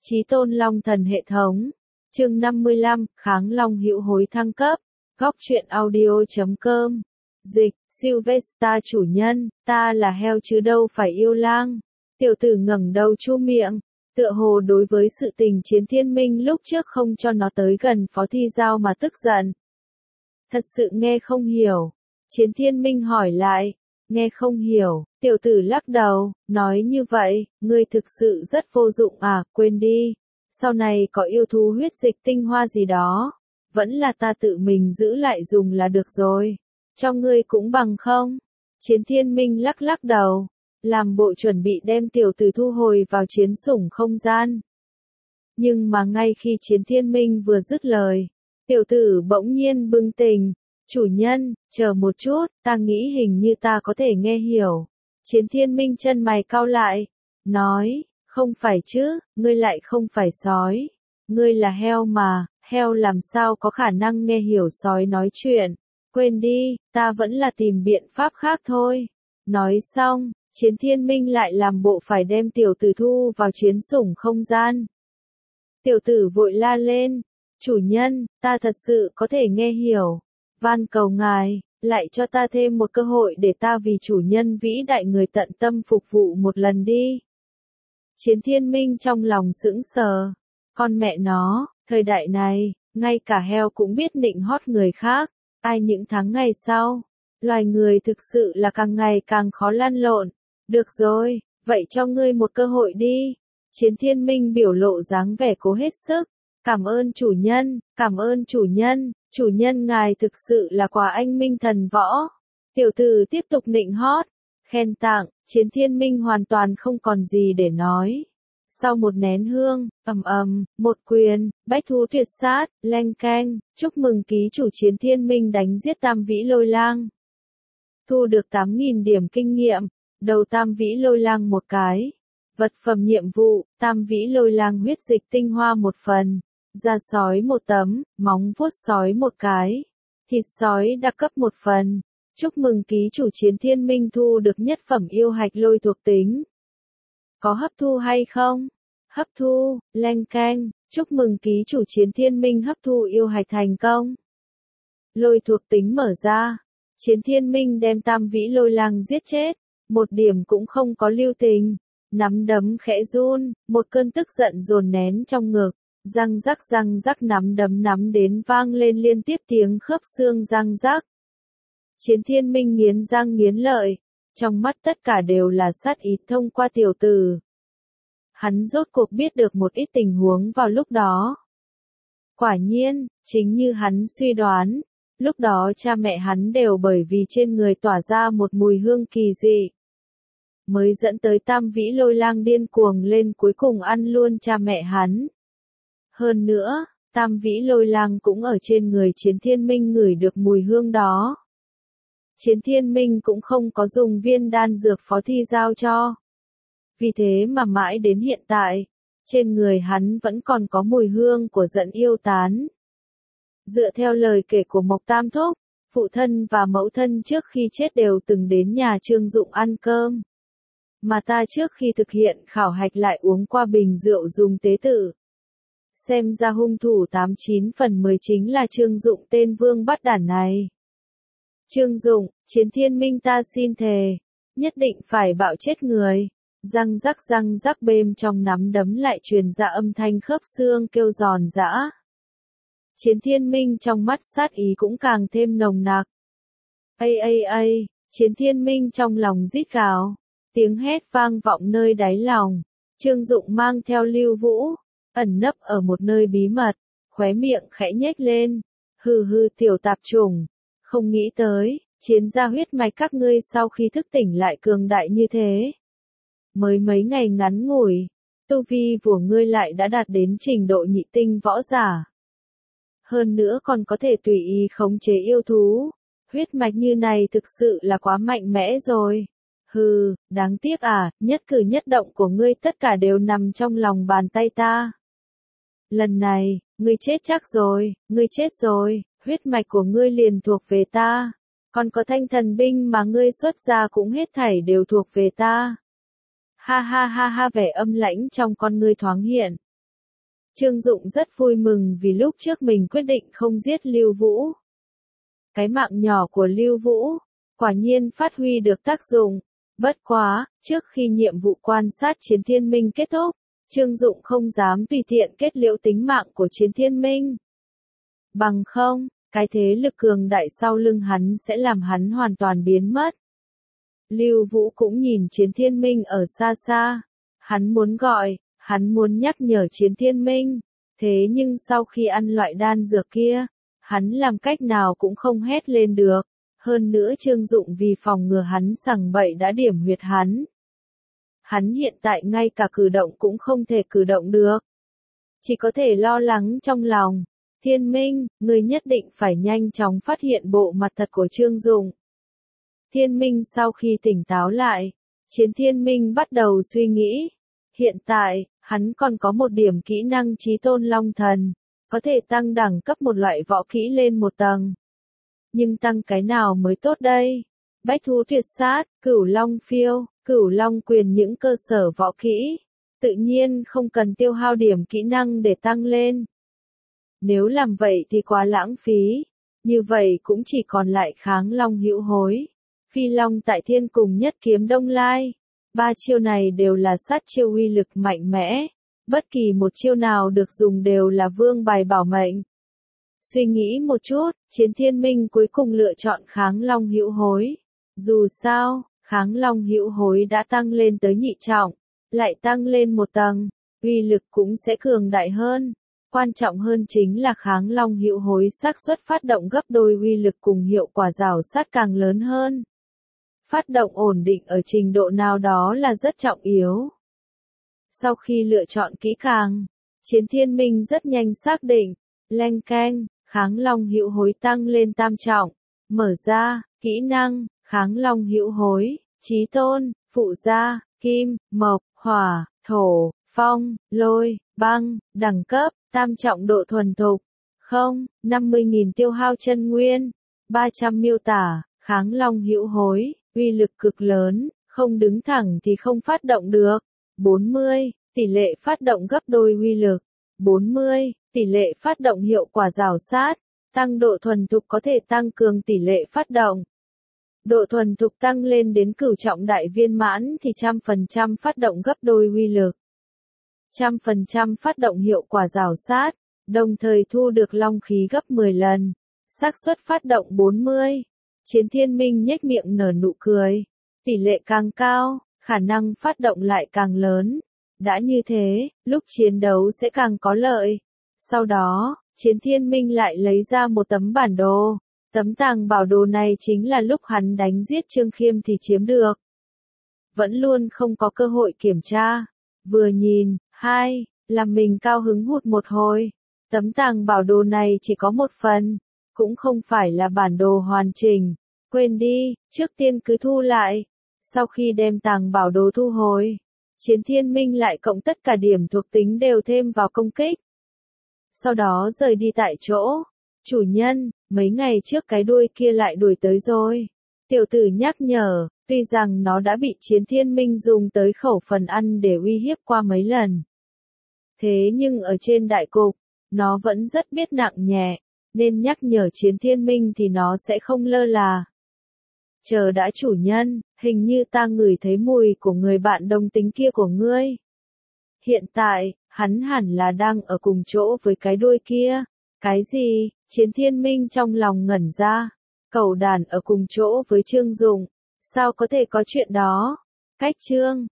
Chí tôn Long thần hệ thống. Chương 55, kháng long hữu hối thăng cấp. Góc truyện audio.com. Dịch, Sylvester chủ nhân, ta là heo chứ đâu phải yêu lang. Tiểu tử ngẩng đầu chu miệng, tựa hồ đối với sự tình Chiến Thiên Minh lúc trước không cho nó tới gần Phó Thi Giao mà tức giận. Thật sự nghe không hiểu. Chiến Thiên Minh hỏi lại, nghe không hiểu, tiểu tử lắc đầu, nói như vậy, ngươi thực sự rất vô dụng à, quên đi. Sau này có yêu thú huyết dịch tinh hoa gì đó, vẫn là ta tự mình giữ lại dùng là được rồi. Cho ngươi cũng bằng không? Chiến Thiên Minh lắc lắc đầu, làm bộ chuẩn bị đem tiểu tử thu hồi vào chiến sủng không gian. Nhưng mà ngay khi Chiến Thiên Minh vừa dứt lời, tiểu tử bỗng nhiên bừng tỉnh. Chủ nhân, chờ một chút, ta nghĩ hình như ta có thể nghe hiểu. Chiến Thiên Minh chân mày cau lại, nói, không phải chứ, ngươi lại không phải sói. Ngươi là heo mà, heo làm sao có khả năng nghe hiểu sói nói chuyện. Quên đi, ta vẫn là tìm biện pháp khác thôi. Nói xong, Chiến Thiên Minh lại làm bộ phải đem tiểu tử thu vào chiến sủng không gian. Tiểu tử vội la lên, chủ nhân, ta thật sự có thể nghe hiểu. Van cầu ngài, lại cho ta thêm một cơ hội để ta vì chủ nhân vĩ đại người tận tâm phục vụ một lần đi. Chiến Thiên Minh trong lòng sững sờ. Con mẹ nó, thời đại này, ngay cả heo cũng biết nịnh hót người khác. Ai những tháng ngày sau, loài người thực sự là càng ngày càng khó lăn lộn. Được rồi, vậy cho ngươi một cơ hội đi. Chiến Thiên Minh biểu lộ dáng vẻ cố hết sức. Cảm ơn chủ nhân, cảm ơn chủ nhân. Chủ nhân ngài thực sự là quả anh minh thần võ. Tiểu tử tiếp tục nịnh hót, khen tặng, Chiến Thiên Minh hoàn toàn không còn gì để nói. Sau một nén hương, một quyền, bách thú tuyệt sát, leng keng, chúc mừng ký chủ Chiến Thiên Minh đánh giết Tam Vĩ Lôi Lang. Thu được 8.000 điểm kinh nghiệm, đầu Tam Vĩ Lôi Lang một cái. Vật phẩm nhiệm vụ, Tam Vĩ Lôi Lang huyết dịch tinh hoa một phần. Da sói một tấm, móng vuốt sói một cái, thịt sói đặc cấp một phần. Chúc mừng ký chủ Chiến Thiên Minh thu được nhất phẩm yêu hạch lôi thuộc tính. Có hấp thu hay không? Hấp thu, leng keng, chúc mừng ký chủ Chiến Thiên Minh hấp thu yêu hạch thành công. Lôi thuộc tính mở ra, Chiến Thiên Minh đem Tam Vĩ Lôi Lang giết chết, một điểm cũng không có lưu tình. Nắm đấm khẽ run, một cơn tức giận dồn nén trong ngực. Răng rắc nắm đấm nắm đến vang lên liên tiếp tiếng khớp xương răng rắc. Chiến Thiên Minh nghiến răng nghiến lợi, trong mắt tất cả đều là sát ý thông qua tiểu tử. Hắn rốt cuộc biết được một ít tình huống vào lúc đó. Quả nhiên, chính như hắn suy đoán, lúc đó cha mẹ hắn đều bởi vì trên người tỏa ra một mùi hương kỳ dị. Mới dẫn tới Tam Vĩ Lôi Lang điên cuồng lên cuối cùng ăn luôn cha mẹ hắn. Hơn nữa, Tam Vĩ Lôi Lang cũng ở trên người Chiến Thiên Minh ngửi được mùi hương đó. Chiến Thiên Minh cũng không có dùng viên đan dược Phó Thi Giao cho. Vì thế mà mãi đến hiện tại, trên người hắn vẫn còn có mùi hương của Giận Yêu Tán. Dựa theo lời kể của Mộc Tam Thúc, phụ thân và mẫu thân trước khi chết đều từng đến nhà Trương Dụng ăn cơm. Mà ta trước khi thực hiện khảo hạch lại uống qua bình rượu dùng tế tự. Xem ra hung thủ 89 phần 10 chính là Trương Dụng tên vương bắt đản này. Trương Dụng, Chiến Thiên Minh ta xin thề, nhất định phải bạo chết người. Răng rắc bên trong nắm đấm lại truyền ra âm thanh khớp xương kêu giòn giã. Chiến Thiên Minh trong mắt sát ý cũng càng thêm nồng nặc. Ây, Chiến Thiên Minh trong lòng rít gào, tiếng hét vang vọng nơi đáy lòng. Trương Dụng mang theo Lưu Vũ, ẩn nấp ở một nơi bí mật, khóe miệng khẽ nhếch lên. Hừ tiểu tạp chủng, không nghĩ tới, chiến gia huyết mạch các ngươi sau khi thức tỉnh lại cường đại như thế. Mới mấy ngày ngắn ngủi, tu vi của ngươi lại đã đạt đến trình độ nhị tinh võ giả. Hơn nữa còn có thể tùy ý khống chế yêu thú, huyết mạch như này thực sự là quá mạnh mẽ rồi. Hừ, đáng tiếc à, nhất cử nhất động của ngươi tất cả đều nằm trong lòng bàn tay ta. Lần này, ngươi chết chắc rồi, ngươi chết rồi, huyết mạch của ngươi liền thuộc về ta. Còn có thanh thần binh mà ngươi xuất ra cũng hết thảy đều thuộc về ta. Ha, vẻ âm lãnh trong con ngươi thoáng hiện. Trương Dụng rất vui mừng vì lúc trước mình quyết định không giết Lưu Vũ. Cái mạng nhỏ của Lưu Vũ, quả nhiên phát huy được tác dụng. Bất quá, trước khi nhiệm vụ quan sát Chiến Thiên Minh kết thúc, Trương Dụng không dám tùy tiện kết liễu tính mạng của Chiến Thiên Minh. Bằng không, cái thế lực cường đại sau lưng hắn sẽ làm hắn hoàn toàn biến mất. Lưu Vũ cũng nhìn Chiến Thiên Minh ở xa xa. Hắn muốn gọi, hắn muốn nhắc nhở Chiến Thiên Minh. Thế nhưng sau khi ăn loại đan dược kia, hắn làm cách nào cũng không hét lên được. Hơn nữa Trương Dụng vì phòng ngừa hắn sằng bậy đã điểm huyệt hắn. Hắn hiện tại ngay cả cử động cũng không thể cử động được. Chỉ có thể lo lắng trong lòng. Thiên Minh, ngươi nhất định phải nhanh chóng phát hiện bộ mặt thật của Trương Dụng. Thiên Minh sau khi tỉnh táo lại, Chiến Thiên Minh bắt đầu suy nghĩ. Hiện tại, hắn còn có một điểm kỹ năng Chí Tôn Long Thần, có thể tăng đẳng cấp một loại võ kỹ lên một tầng. Nhưng tăng cái nào mới tốt đây? Bách thú tuyệt sát, Cửu Long phiêu, Cửu Long quyền những cơ sở võ kỹ, tự nhiên không cần tiêu hao điểm kỹ năng để tăng lên. Nếu làm vậy thì quá lãng phí, như vậy cũng chỉ còn lại Kháng Long Hữu Hối, Phi Long Tại Thiên cùng Nhất Kiếm Đông Lai. Ba chiêu này đều là sát chiêu uy lực mạnh mẽ, bất kỳ một chiêu nào được dùng đều là vương bài bảo mệnh. Suy nghĩ một chút, Chiến Thiên Minh cuối cùng lựa chọn Kháng Long Hữu Hối. Dù sao, Kháng Long Hữu Hối đã tăng lên tới nhị trọng, lại tăng lên một tầng, uy lực cũng sẽ cường đại hơn. Quan trọng hơn chính là Kháng Long Hữu Hối xác suất phát động gấp đôi uy lực cùng hiệu quả rào sát càng lớn hơn. Phát động ổn định ở trình độ nào đó là rất trọng yếu. Sau khi lựa chọn kỹ càng, Chiến Thiên Minh rất nhanh xác định, leng keng, Kháng Long Hữu Hối tăng lên tam trọng, mở ra, kỹ năng, Kháng Long Hữu Hối, Chí Tôn, phụ gia, kim, mộc, hỏa, thổ, phong, lôi, băng, đẳng cấp, tam trọng độ thuần thục, 50.000 tiêu hao chân nguyên, 300 miêu tả, Kháng Long Hữu Hối, uy lực cực lớn, không đứng thẳng thì không phát động được, 40, tỷ lệ phát động gấp đôi uy lực, 40, tỷ lệ phát động hiệu quả rào sát, tăng độ thuần thục có thể tăng cường tỷ lệ phát động. Độ thuần thục tăng lên đến cửu trọng đại viên mãn thì 100% phát động gấp đôi uy lực. 100% phát động hiệu quả rào sát, đồng thời thu được long khí gấp 10 lần. Xác suất phát động 40. Chiến Thiên Minh nhếch miệng nở nụ cười. Tỷ lệ càng cao, khả năng phát động lại càng lớn. Đã như thế, lúc chiến đấu sẽ càng có lợi. Sau đó, Chiến Thiên Minh lại lấy ra một tấm bản đồ. Tấm tàng bảo đồ này chính là lúc hắn đánh giết Trương Khiêm thì chiếm được. Vẫn luôn không có cơ hội kiểm tra. Vừa nhìn, làm mình cao hứng hụt một hồi. Tấm tàng bảo đồ này chỉ có một phần, cũng không phải là bản đồ hoàn chỉnh. Quên đi, trước tiên cứ thu lại. Sau khi đem tàng bảo đồ thu hồi, Chiến Thiên Minh lại cộng tất cả điểm thuộc tính đều thêm vào công kích. Sau đó rời đi tại chỗ. Chủ nhân, mấy ngày trước cái đuôi kia lại đuổi tới rồi. Tiểu tử nhắc nhở, tuy rằng nó đã bị Chiến Thiên Minh dùng tới khẩu phần ăn để uy hiếp qua mấy lần. Thế nhưng ở trên đại cục, nó vẫn rất biết nặng nhẹ, nên nhắc nhở Chiến Thiên Minh thì nó sẽ không lơ là. Chờ đã chủ nhân, hình như ta ngửi thấy mùi của người bạn đồng tính kia của ngươi. Hiện tại, hắn hẳn là đang ở cùng chỗ với cái đuôi kia. Cái gì? Chiến Thiên Minh trong lòng ngẩn ra. Cẩu đàn ở cùng chỗ với Trương Dụng. Sao có thể có chuyện đó? Cách Trương